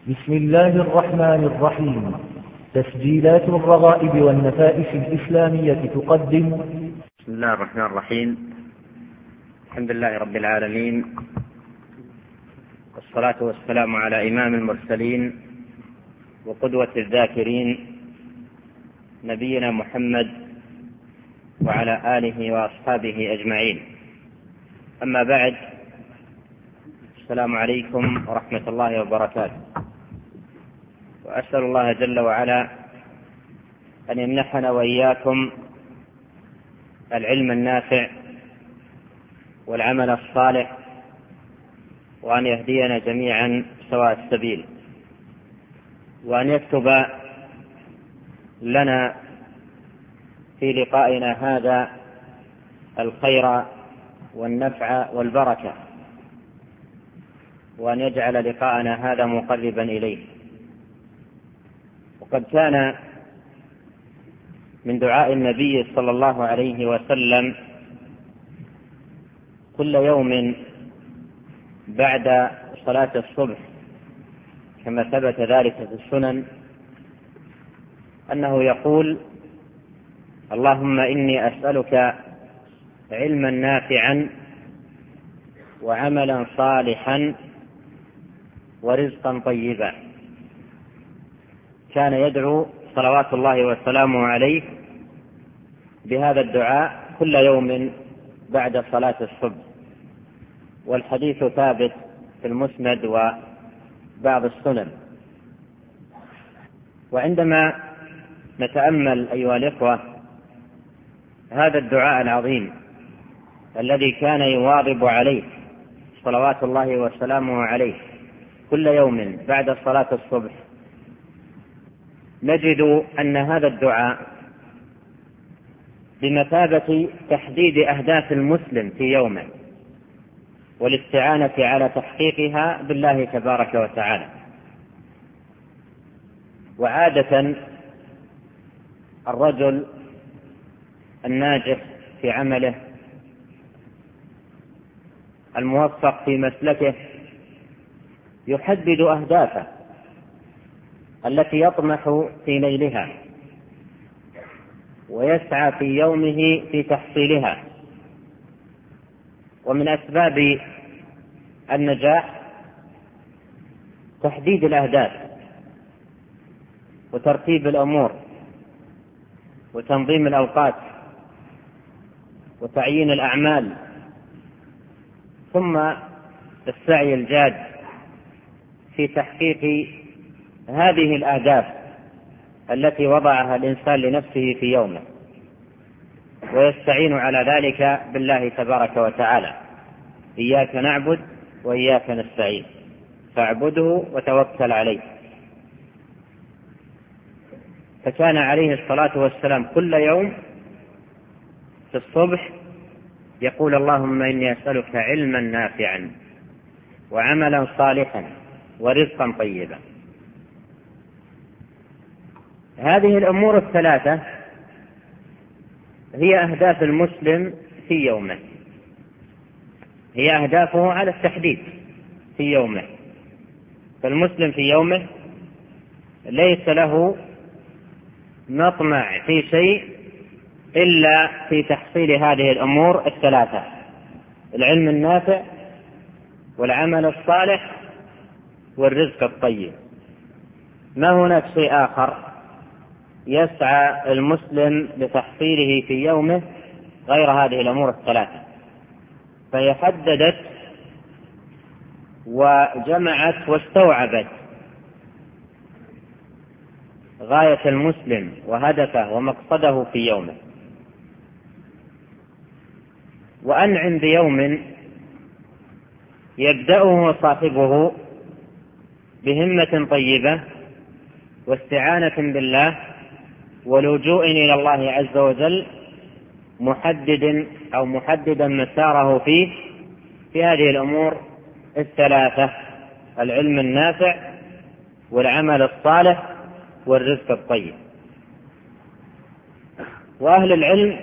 بسم الله الرحمن الرحيم. تسجيلات الرغائب والنفائس الإسلامية تقدم. بسم الله الرحمن الرحيم. الحمد لله رب العالمين، والصلاة والسلام على إمام المرسلين وقدوة الذاكرين نبينا محمد وعلى آله وأصحابه أجمعين. أما بعد، السلام عليكم ورحمة الله وبركاته. وأسأل الله جل وعلا أن يمنحنا وإياكم العلم النافع والعمل الصالح، وأن يهدينا جميعا سواء السبيل، وأن يكتب لنا في لقائنا هذا الخير والنفع والبركة، وأن يجعل لقاءنا هذا مقربا إليه. وقد كان من دعاء النبي صلى الله عليه وسلم كل يوم بعد صلاة الصبح، كما ثبت ذلك في السنن، أنه يقول: اللهم إني أسألك علما نافعا وعملا صالحا ورزقا طيبا. كان يدعو صلوات الله وسلامه عليه بهذا الدعاء كل يوم بعد صلاة الصبح، والحديث ثابت في المسند وبعض السنن. وعندما نتأمل أيها الإخوة هذا الدعاء العظيم الذي كان يواظب عليه صلوات الله وسلامه عليه كل يوم بعد صلاة الصبح، نجد أن هذا الدعاء بمثابة تحديد أهداف المسلم في يومه والاستعانة على تحقيقها بالله تبارك وتعالى. وعادة الرجل الناجح في عمله الموفق في مسلكه يحدد أهدافه التي يطمح في نيلها، ويسعى في يومه في تحصيلها. ومن أسباب النجاح تحديد الأهداف وترتيب الأمور وتنظيم الأوقات وتعيين الأعمال، ثم السعي الجاد في تحقيق هذه الأهداف التي وضعها الإنسان لنفسه في يومه، ويستعين على ذلك بالله تبارك وتعالى: إياك نعبد وإياك نستعين فاعبده وتوكل عليه. فكان عليه الصلاة والسلام كل يوم في الصبح يقول: اللهم إني أسألك علما نافعا وعملا صالحا ورزقا طيبا. هذه الأمور الثلاثة هي أهداف المسلم في يومه، هي أهدافه على التحديد في يومه. فالمسلم في يومه ليس له مطمع في شيء إلا في تحصيل هذه الأمور الثلاثة: العلم النافع والعمل الصالح والرزق الطيب. ما هناك شيء آخر يسعى المسلم لتحصيله في يومه غير هذه الأمور الثلاثة. فهي حددت وجمعت واستوعبت غاية المسلم وهدفه ومقصده في يومه. وأنعم بيوم يبدأه صاحبه بهمة طيبة واستعانة بالله ولجوء إلى الله عز وجل، محددا مساره فيه في هذه الأمور الثلاثة: العلم النافع والعمل الصالح والرزق الطيب. وأهل العلم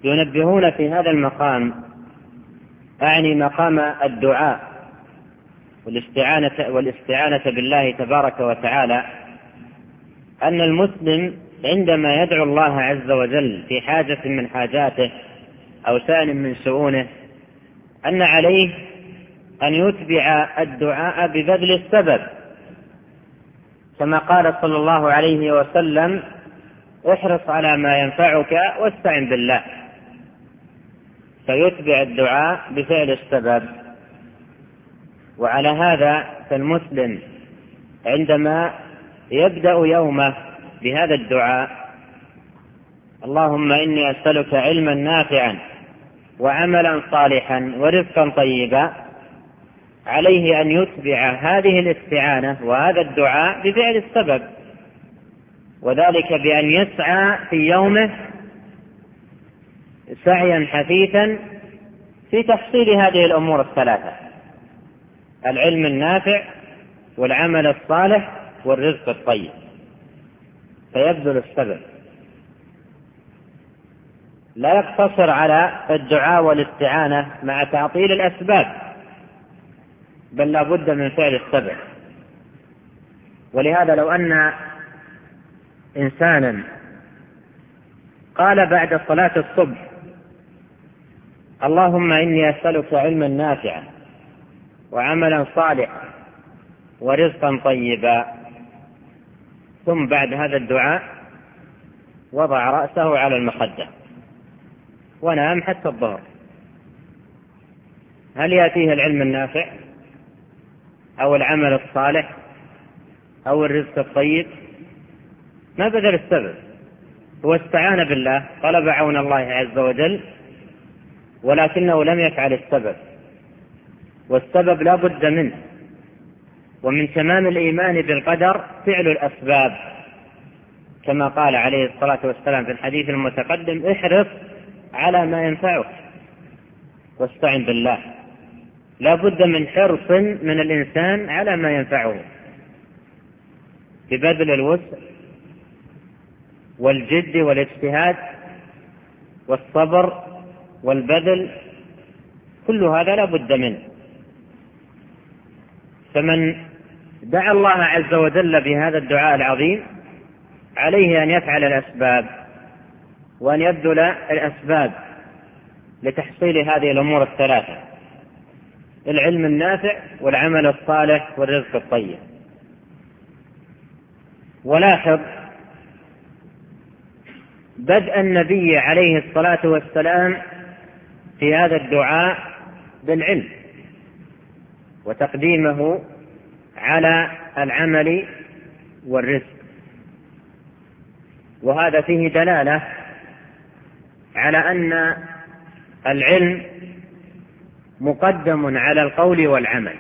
ينبهون في هذا المقام، أعني مقام الدعاء والاستعانة بالله تبارك وتعالى أن المسلم عندما يدعو الله عز وجل في حاجة من حاجاته أو شأن من شؤونه أن عليه أن يتبع الدعاء ببذل السبب، كما قال صلى الله عليه وسلم: احرص على ما ينفعك واستعن بالله. فيتبع الدعاء بفعل السبب. وعلى هذا فالمسلم عندما يبدأ يومه بهذا الدعاء: اللهم إني أسألك علما نافعا وعملا صالحا ورزقا طيبا، عليه أن يتبع هذه الاستعانة وهذا الدعاء بفعل السبب، وذلك بأن يسعى في يومه سعيا حثيثا في تحصيل هذه الأمور الثلاثة: العلم النافع والعمل الصالح والرزق الطيب، فيبذل السبب، لا يقتصر على الدعاء والاستعانة مع تعطيل الأسباب، بل لا بد من فعل السبب. ولهذا لو أن إنسانا قال بعد صلاة الصبح: اللهم إني أسألك علما نافعا وعملا صالحا ورزقا طيبا، ثم بعد هذا الدعاء وضع رأسه على المخدة ونام حتى الظهر، هل يأتيه العلم النافع أو العمل الصالح أو الرزق الطيب؟ ما بذل السبب، هو استعان بالله، طلب عون الله عز وجل، ولكنه لم يفعل السبب، والسبب لا بد منه. ومن تمام الإيمان بالقدر فعل الأسباب، كما قال عليه الصلاة والسلام في الحديث المتقدم: احرص على ما ينفعك واستعن بالله. لا بد من حرص من الإنسان على ما ينفعه ببذل الوسع والجد والاجتهاد والصبر والبذل، كل هذا لا بد منه. فمن دعا الله عز وجل بهذا الدعاء العظيم عليه أن يفعل الأسباب وأن يبذل الأسباب لتحصيل هذه الأمور الثلاثة: العلم النافع والعمل الصالح والرزق الطيب. ولاحظ بدء النبي عليه الصلاة والسلام في هذا الدعاء بالعلم، وتقديمه على العمل والرزق، وهذا فيه دلالة على أن العلم مقدم على القول والعمل،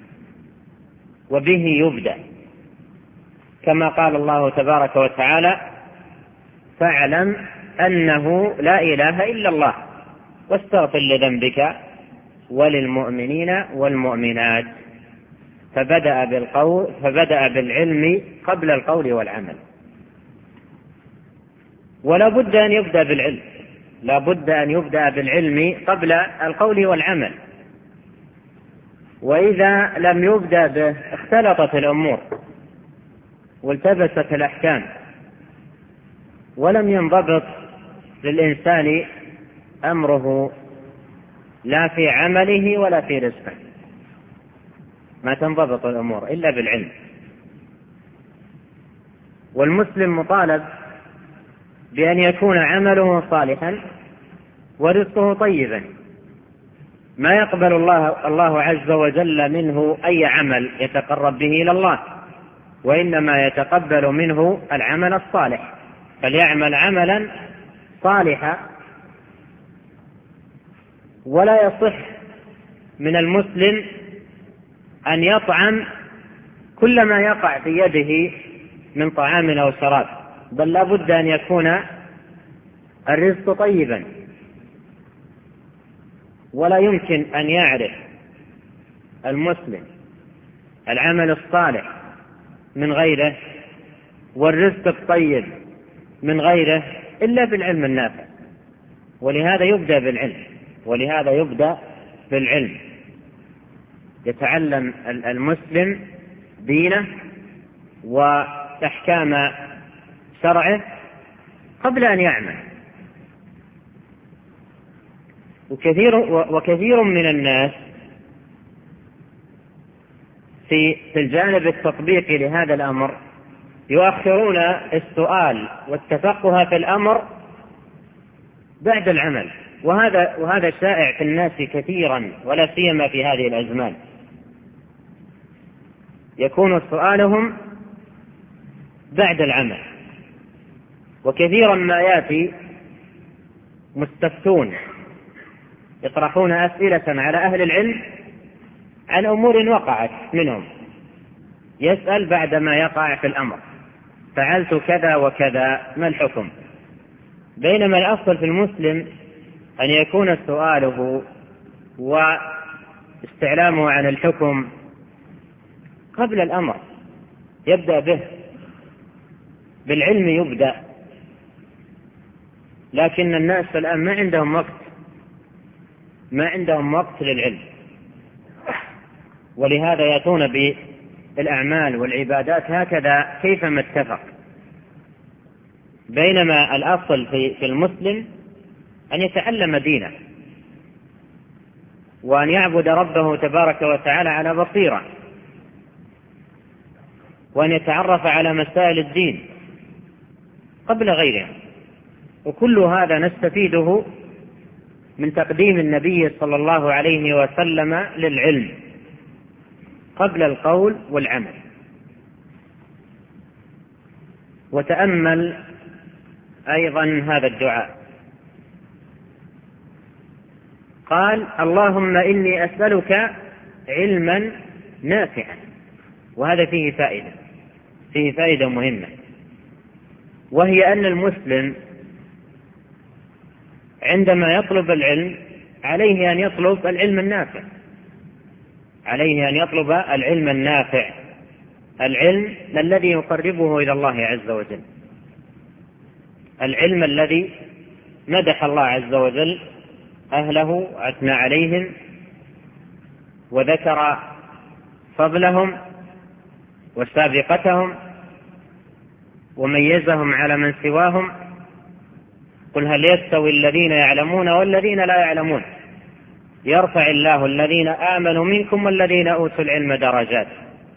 وبه يبدأ، كما قال الله تبارك وتعالى: فاعلم أنه لا إله إلا الله واستغفر لذنبك وللمؤمنين والمؤمنات. فبدأ بالعلم قبل القول والعمل. ولا بد أن يبدأ بالعلم، لا بد أن يبدأ بالعلم قبل القول والعمل، وإذا لم يبدأ به اختلطت الأمور والتبست الأحكام، ولم ينضبط للإنسان أمره لا في عمله ولا في رزقه. ما تنضبط الأمور إلا بالعلم. والمسلم مطالب بأن يكون عمله صالحا ورزقه طيبا. ما يقبل الله عز وجل منه أي عمل يتقرب به إلى الله، وإنما يتقبل منه العمل الصالح، فليعمل عملا صالحا. ولا يصح من المسلم أن يطعم كل ما يقع في يده من طعام أو شراب، بل لا بد أن يكون الرزق طيبا. ولا يمكن أن يعرف المسلم العمل الصالح من غيره والرزق الطيب من غيره إلا بالعلم النافع. ولهذا يبدأ بالعلم. يتعلم المسلم دينه وأحكام شرعه قبل أن يعمل. وكثير من الناس في الجانب التطبيقي لهذا الأمر يؤخرون السؤال والتفقه في الأمر بعد العمل، وهذا شائع في الناس كثيرا، ولا سيما في هذه الأزمان. يكون سؤالهم بعد العمل، وكثيرا ما يأتي مستفتون يطرحون أسئلة على أهل العلم عن أمور وقعت منهم، يسأل بعدما يقع في الأمر: فعلت كذا وكذا، ما الحكم؟ بينما الأصل في المسلم أن يكون سؤاله واستعلامه عن الحكم قبل الأمر، يبدأ به، بالعلم يبدأ. لكن الناس الآن ما عندهم وقت للعلم، ولهذا يأتون بالأعمال والعبادات هكذا كيفما اتفق. بينما الأصل في المسلم أن يتعلم دينه، وأن يعبد ربه تبارك وتعالى على بصيرة، وأن يتعرف على مسائل الدين قبل غيرها. وكل هذا نستفيده من تقديم النبي صلى الله عليه وسلم للعلم قبل القول والعمل. وتأمل أيضا هذا الدعاء، قال: اللهم إني أسألك علما نافعا. وهذا فيه فائدة مهمة، وهي أن المسلم عندما يطلب العلم عليه أن يطلب العلم النافع، العلم الذي يقربه إلى الله عز وجل، العلم الذي مدح الله عز وجل أهله وأثنى عليهم وذكر فضلهم وسابقتهم وميزهم على من سواهم. قل هل يستوي الذين يعلمون والذين لا يعلمون، يرفع الله الذين آمنوا منكم والذين أوتوا العلم درجات.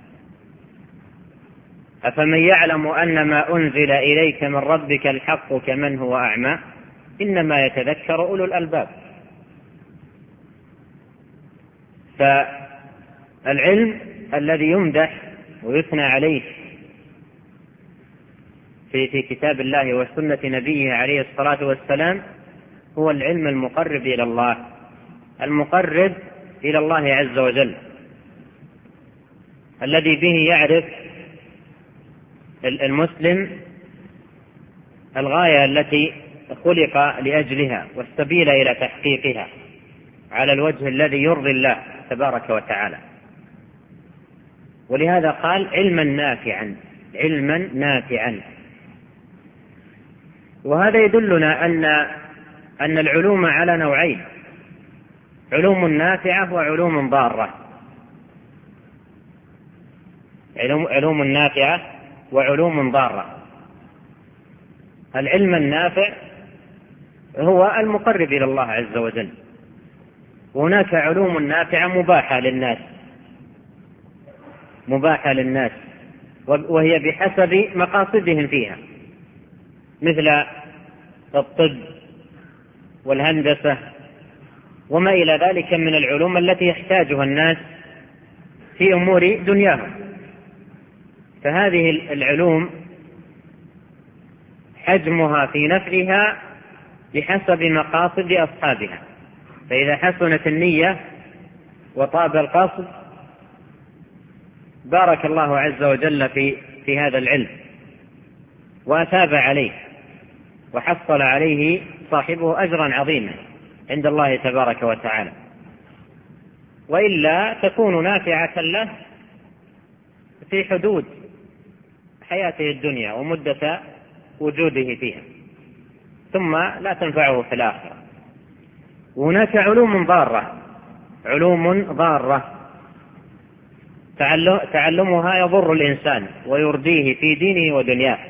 أفمن يعلم أن ما أنزل إليك من ربك الحق كمن هو أعمى، إنما يتذكر أولو الألباب. فالعلم الذي يمدح ويثنى عليه في كتاب الله وسنة نبيه عليه الصلاة والسلام هو العلم المقرب إلى الله، المقرب إلى الله عز وجل، الذي به يعرف المسلم الغاية التي خلق لأجلها والسبيل إلى تحقيقها على الوجه الذي يرضي الله تبارك وتعالى. ولهذا قال: علما نافعا. وهذا يدلنا أن العلوم على نوعين: علوم نافعة وعلوم ضارة. علوم نافعة وعلوم ضارة. العلم النافع هو المقرب إلى الله عز وجل، وهناك علوم نافعة مباحة للناس وهي بحسب مقاصدهم فيها، مثل الطب والهندسة وما إلى ذلك من العلوم التي يحتاجها الناس في أمور دنياهم. فهذه العلوم حجمها في نفعها بحسب مقاصد أصحابها، فإذا حسنت النية وطاب القصد بارك الله عز وجل في هذا العلم وأثاب عليه وحصل عليه صاحبه أجرا عظيما عند الله تبارك وتعالى، وإلا تكون نافعة له في حدود حياته الدنيا ومدة وجوده فيها، ثم لا تنفعه في الآخرة. وهناك علوم ضارة تعلمها يضر الإنسان ويرديه في دينه ودنياه.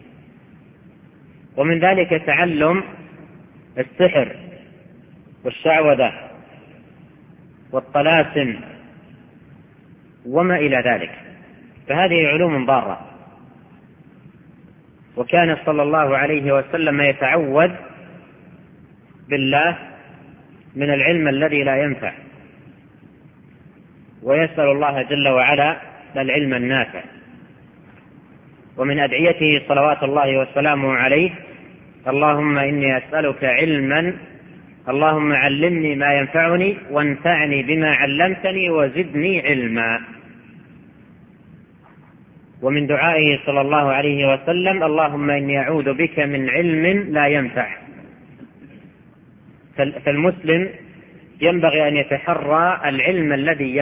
ومن ذلك تعلم السحر والشعوذة والطلاسم وما إلى ذلك، فهذه علوم ضارة. وكان صلى الله عليه وسلم يتعوذ بالله من العلم الذي لا ينفع، ويسأل الله جل وعلا العلم النافع. ومن أدعيته صلوات الله وسلامه عليه: اللهم إني أسألك علما، اللهم علمني ما ينفعني وانفعني بما علمتني وزدني علما. ومن دعائه صلى الله عليه وسلم: اللهم إني أعوذ بك من علم لا ينفع. فالمسلم ينبغي أن يتحرى العلم الذي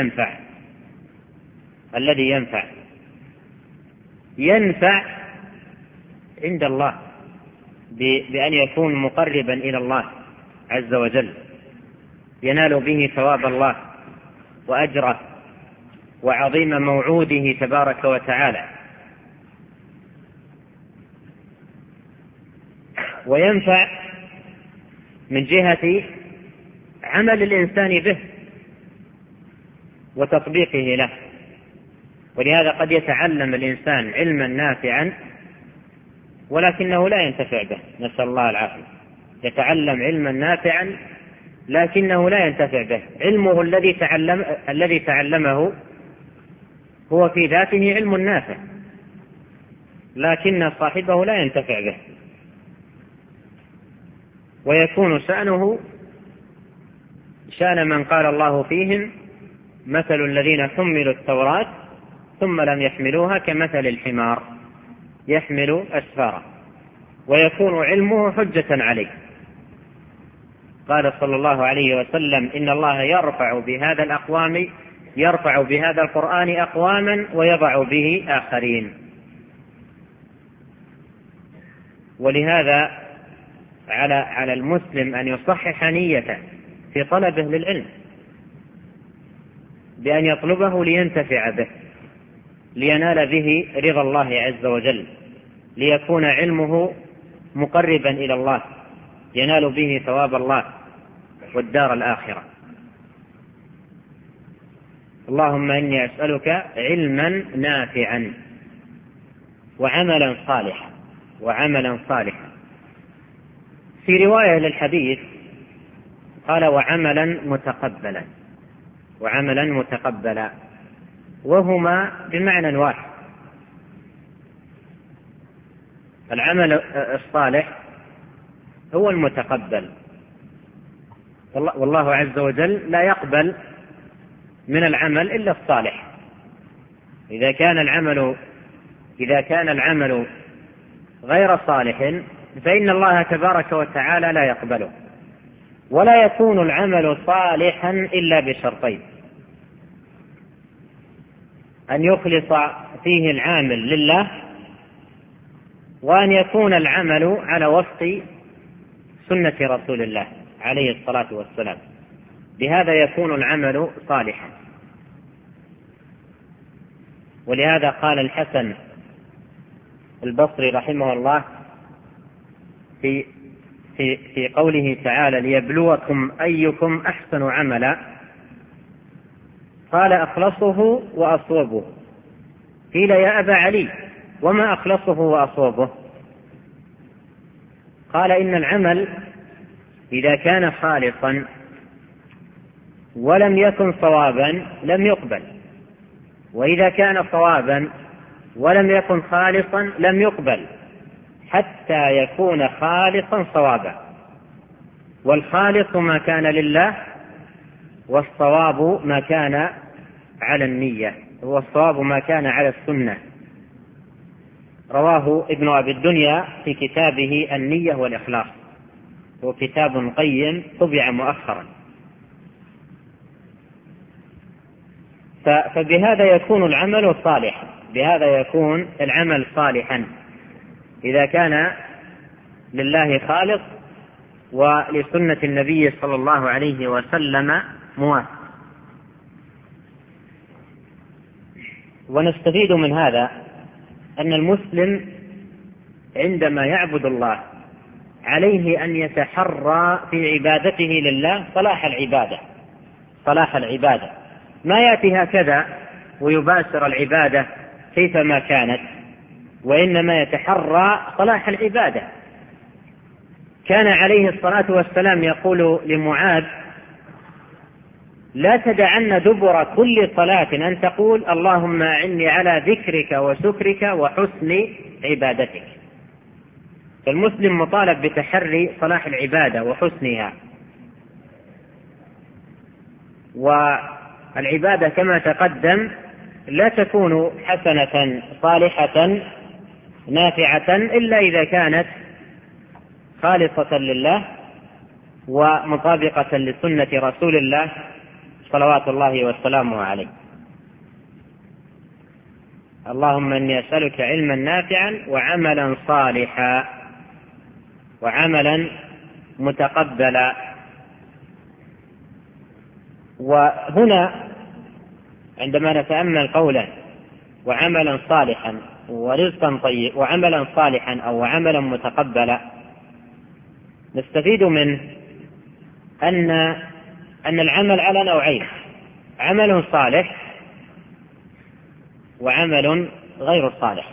ينفع عند الله، بأن يكون مقربا إلى الله عز وجل، ينال به ثواب الله وأجره وعظيم موعوده تبارك وتعالى. وينفع من جهة عمل الإنسان به وتطبيقه له. ولهذا قد يتعلم الإنسان علما نافعا ولكنه لا ينتفع به، نسأل الله العافية. يتعلم علما نافعا لكنه لا ينتفع به، علمه الذي تعلمه هو في ذاته علم نافع، لكن صاحبه لا ينتفع به، ويكون شأنه شأن من قال الله فيهم: مثل الذين حملوا التوراة ثم لم يحملوها كمثل الحمار يحمل أسفارا، ويكون علمه حجة عليه. قال صلى الله عليه وسلم: إن الله يرفع بهذا القرآن أقواما ويضع به آخرين. ولهذا على المسلم أن يصحح نيته في طلبه للعلم، بأن يطلبه لينتفع به، لينال به رضا الله عز وجل، ليكون علمه مقربا إلى الله ينال به ثواب الله والدار الآخرة. اللهم إني أسألك علما نافعا وعملا صالحا. في رواية للحديث قال: وعملا متقبلا، وهما بمعنى واحد. العمل الصالح هو المتقبل، والله عز وجل لا يقبل من العمل إلا الصالح. إذا كان العمل غير صالح فإن الله تبارك وتعالى لا يقبله. ولا يكون العمل صالحا إلا بشرطين: أن يخلص فيه العامل لله، وأن يكون العمل على وفق سنة رسول الله عليه الصلاة والسلام، بهذا يكون العمل صالحا. ولهذا قال الحسن البصري رحمه الله في قوله تعالى: ليبلوكم أيكم أحسن عملا، قال: أخلصه وأصوبه. قيل: يا أبا علي وما أخلصه وأصوبه؟ قال: إن العمل إذا كان خالصا ولم يكن صوابا لم يقبل، وإذا كان صوابا ولم يكن خالصا لم يقبل، حتى يكون خالصا صوابا. والخالص ما كان لله، والصواب ما كان على النية، والصواب ما كان على السنة. رواه ابن أبي الدنيا في كتابه النية والإخلاص، هو كتاب قيم طبع مؤخرا. فبهذا يكون العمل صالحا، بهذا يكون العمل صالحا إذا كان لله خالص ولسنة النبي صلى الله عليه وسلم موافق. ونستفيد من هذا أن المسلم عندما يعبد الله عليه أن يتحرى في عبادته لله صلاح العبادة، ما يأتي هكذا ويباشر العبادة كيفما كانت، وإنما يتحرى صلاح العبادة. كان عليه الصلاة والسلام يقول لمعاذ: لا تدعن دبر كل صلاة أن تقول اللهم أعني على ذكرك وشكرك وحسن عبادتك. فالمسلم مطالب بتحري صلاح العبادة وحسنها، والعبادة كما تقدم لا تكون حسنة صالحة نافعة إلا إذا كانت خالصة لله ومطابقة لسنة رسول الله صلوات الله وسلامه عليه. اللهم إني أسألك علما نافعا وعملا صالحا وعملا متقبلا. وهنا عندما نتأمل قولا وعملا صالحا ورزقا طيب وعملا صالحا أو عملا متقبلا، نستفيد منه أن العمل على نوعين: عمل صالح وعمل غير صالح.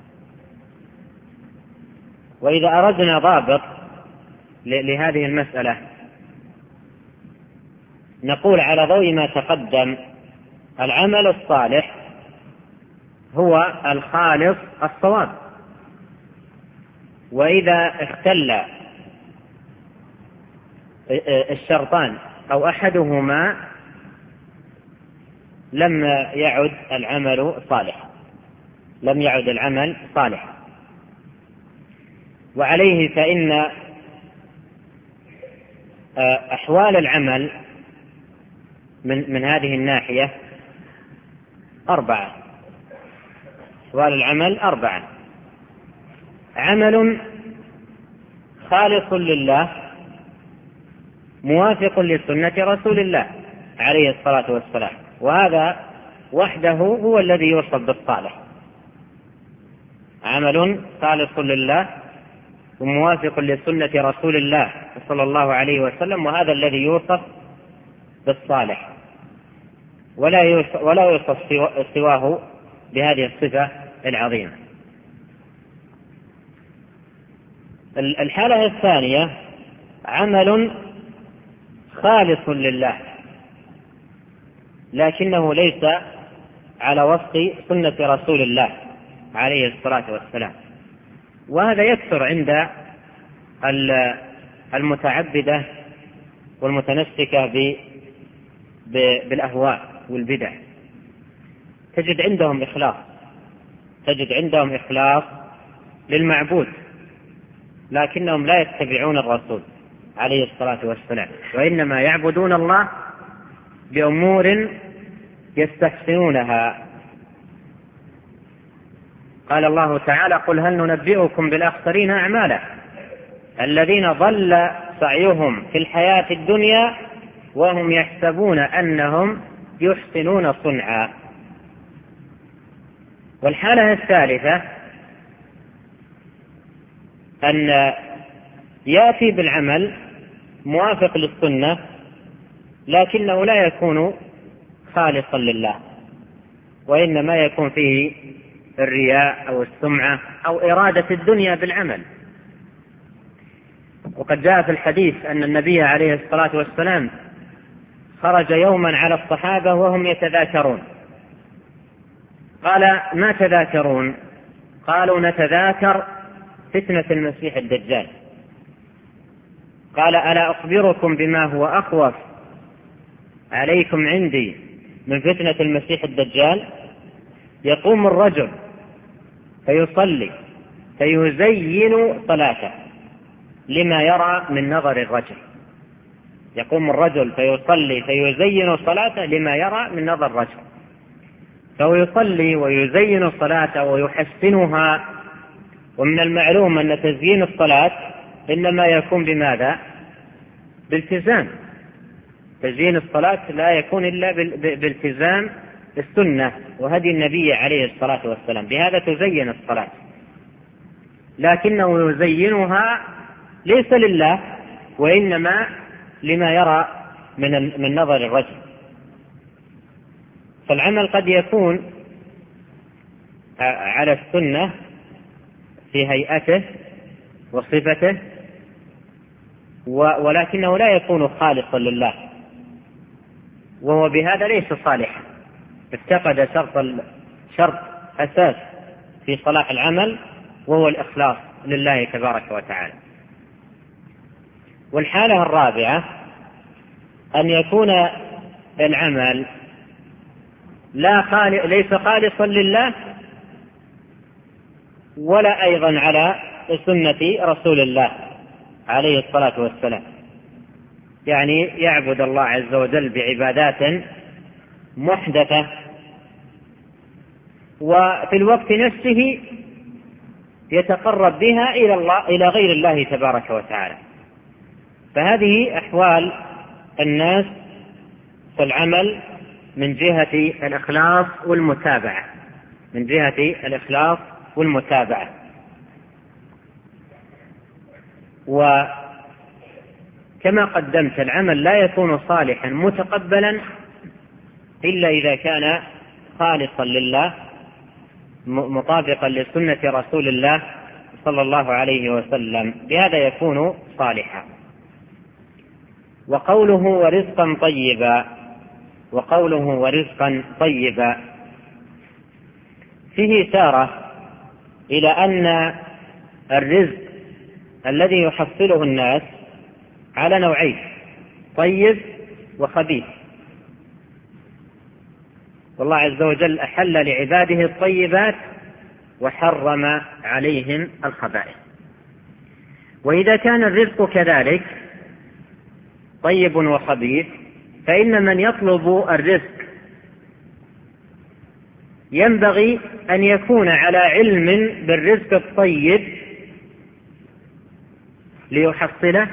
وإذا أردنا ضابط لهذه المسألة نقول على ضوء ما تقدم: العمل الصالح هو الخالص الصواب، وإذا اختل الشرطان أو أحدهما لم يعد العمل صالحا. وعليه فإن أحوال العمل من هذه الناحية 4. أحوال العمل 4: عمل خالص لله موافق لسنة رسول الله عليه الصلاة والسلام، وهذا وحده هو الذي يوصف بالصالح. عمل خالص لله وموافق لسنة رسول الله صلى الله عليه وسلم، وهذا الذي يوصف بالصالح، ولا يوصف سواه بهذه الصفة العظيمة. الحالة الثانية: عمل خالص لله لكنه ليس على وفق سنة رسول الله عليه الصلاة والسلام، وهذا يكثر عند المتعبدة والمتمسكة بالأهواء والبدع. تجد عندهم إخلاص للمعبود، لكنهم لا يتبعون الرسول عليه الصلاة والسلام، وإنما يعبدون الله بأمور يستحسنونها. قال الله تعالى: قل هل ننبئكم بالأخسرين أعمالا الذين ضل سعيهم في الحياة الدنيا وهم يحسبون أنهم يحسنون صنعا. والحالة الثالثة أن يأتي بالعمل موافق للسنة لكنه لا يكون خالصا لله، وإنما يكون فيه الرياء أو السمعة أو إرادة الدنيا بالعمل. وقد جاء في الحديث أن النبي عليه الصلاة والسلام خرج يوما على الصحابة وهم يتذاكرون، قال: ما تذاكرون؟ قالوا: نتذاكر فتنة المسيح الدجال. قال: ألا أخبركم بما هو أخوف عليكم عندي من فتنة المسيح الدجال؟ يقوم الرجل فيصلي فيزين صلاته لما يرى من نظر الرجل. يقوم الرجل فيصلي فيزين صلاته لما يرى من نظر الرجل، فهو يصلي ويزين صلاته ويحسنها. ومن المعلوم أن تزيين الصلاة إنما يكون بماذا؟ بالتزام. تزيين الصلاة لا يكون إلا بالتزام السنة وهدي النبي عليه الصلاة والسلام، بهذا تزين الصلاة، لكنه يزينها ليس لله وإنما لما يرى من نظر الرجل. فالعمل قد يكون على السنة في هيئته وصفته، ولكنه لا يكون خالصا لله، وهو بهذا ليس صالحا، افتقد شرط أساس في صلاح العمل، وهو الإخلاص لله تبارك وتعالى. والحالة الرابعة أن يكون العمل ليس خالصا لله ولا أيضا على سنة رسول الله عليه الصلاة والسلام، يعني يعبد الله عز وجل بعبادات محدثة، وفي الوقت نفسه يتقرب بها إلى غير الله تبارك وتعالى. فهذه أحوال الناس في العمل من جهة الإخلاص والمتابعة، من جهة الإخلاص والمتابعة. وكما قدمت العمل لا يكون صالحا متقبلا إلا إذا كان خالصا لله مطابقا لسنة رسول الله صلى الله عليه وسلم، بهذا يكون صالحا. وقوله ورزقا طيبا فيه إشارة إلى أن الرزق الذي يحصله الناس على نوعين: طيب وخبيث. والله عز وجل أحل لعباده الطيبات وحرم عليهم الخبائث. وإذا كان الرزق كذلك طيب وخبيث، فإن من يطلب الرزق ينبغي أن يكون على علم بالرزق الطيب ليحصله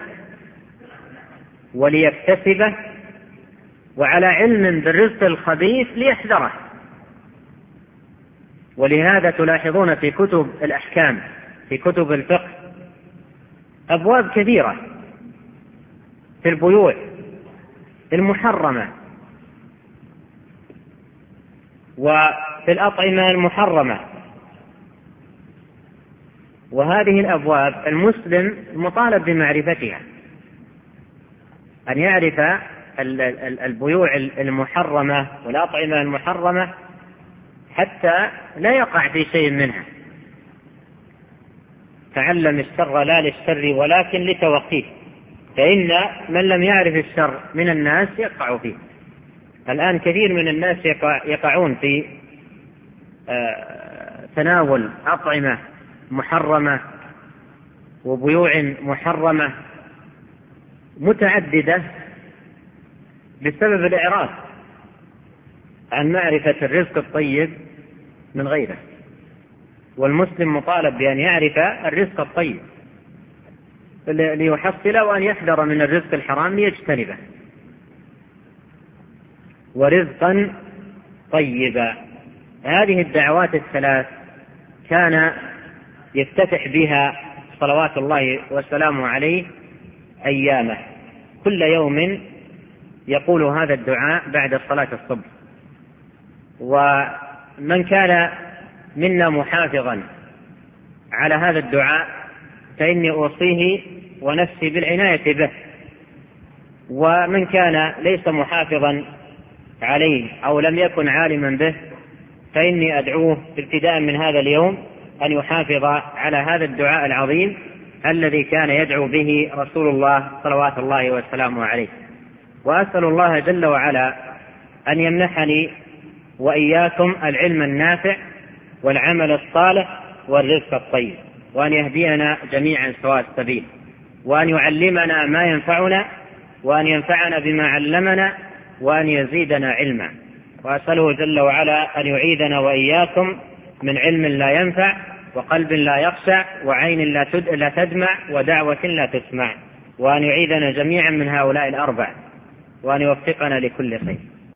وليكتسبه، وعلى علم بالرزق الخبيث ليحذره. ولهذا تلاحظون في كتب الأحكام، في كتب الفقه، أبواب كثيرة في البيوع المحرمة وفي الأطعمة المحرمة. وهذه الأبواب المسلم مطالب بمعرفتها، أن يعرف البيوع المحرمة والأطعمة المحرمة حتى لا يقع في شيء منها. تعلم الشر لا للشر ولكن لتوقيه، فإن من لم يعرف الشر من الناس يقع فيه. الآن كثير من الناس يقعون في تناول أطعمة محرمة وبيوع محرمة متعددة بسبب الإعراض عن معرفة الرزق الطيب من غيره. والمسلم مطالب بأن يعرف الرزق الطيب ليحصله، وأن يحذر من الرزق الحرام ليجتنبه. ورزقا طيبا، هذه الدعوات الثلاث كان يفتتح بها صلوات الله وسلامه عليه أيامه، كل يوم يقول هذا الدعاء بعد صلاة الصبح. ومن كان منا محافظا على هذا الدعاء فإني أوصيه ونفسي بالعناية به، ومن كان ليس محافظا عليه أو لم يكن عالما به فإني أدعوه ابتداء من هذا اليوم أن يحافظ على هذا الدعاء العظيم الذي كان يدعو به رسول الله صلوات الله وسلامه عليه. وأسأل الله جل وعلا أن يمنحني وإياكم العلم النافع والعمل الصالح والرزق الطيب، وأن يهدينا جميعا سواء السبيل، وأن يعلمنا ما ينفعنا، وأن ينفعنا بما علمنا، وأن يزيدنا علما. وأسأله جل وعلا أن يعيذنا وإياكم من علم لا ينفع، وقلب لا يخشع، وعين لا تدمع، ودعوة لا تسمع، وأن يعيذنا جميعا من هؤلاء الأربع، وأن يوفقنا لكل خير.